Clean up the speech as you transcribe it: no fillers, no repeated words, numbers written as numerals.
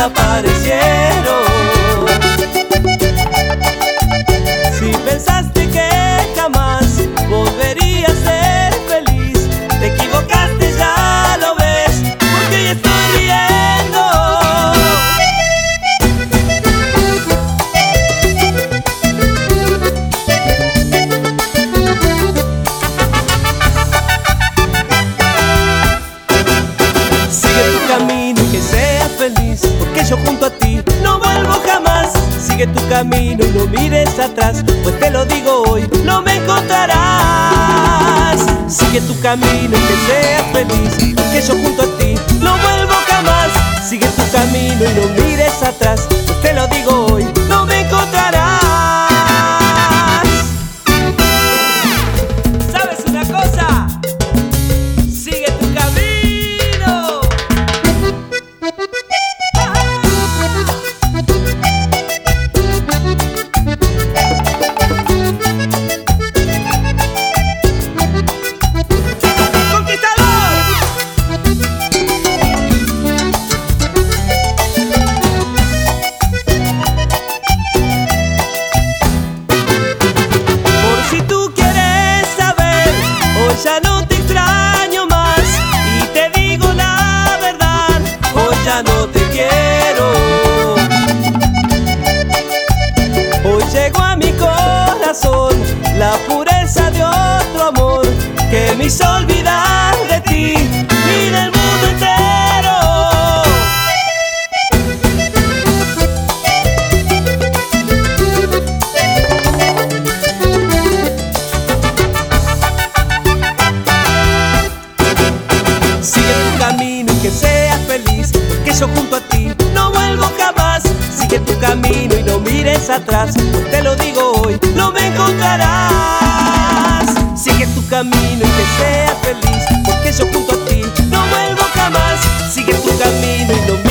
desaparecieron. Si pensaste que jamás volvería a ser feliz, te equivocaste, ya lo ves, porque hoy estoy riendo. Sigue tu camino y que seas feliz, porque yo junto a ti no vuelvo jamás. Sigue tu camino y no mires atrás, pues te lo digo hoy, no me encontrarás. Sigue tu camino y que seas feliz, porque yo junto a ti no vuelvo jamás. Sigue tu camino y no mires atrás, pues te lo digo hoy, no me encontrarás. ¿Sabes una cosa? Sigue tu camino. Ya no te extraño más y te digo la verdad, hoy ya no te quiero. Hoy llegó a mi corazón la pureza de otro amor que me hizo olvidar de ti y del mundo entero. Que seas feliz, porque yo junto a ti no vuelvo jamás. Sigue tu camino y no mires atrás, pues te lo digo hoy, no me encontrarás. Sigue tu camino y que seas feliz, porque yo junto a ti no vuelvo jamás. Sigue tu camino y no